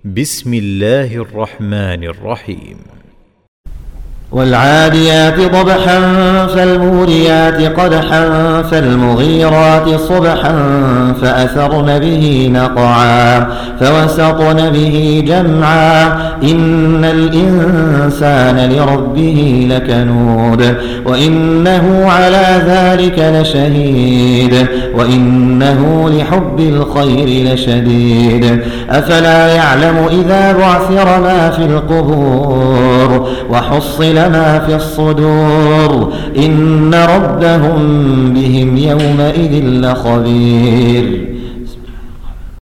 بسم الله الرحمن الرحيم. والعاديات ضبحا فالموريات قدحا فالمغيرات صبحا فأثرن به نقعا فوسطن به جمعا إن الإنسان لربه لكنود وإنه على ذلك لشهيد وإنه لحب الخير لشديد أفلا يعلم إذا بعثر ما في القبور وحصل ما في الصدور إن ربهم بهم يومئذ لخبير.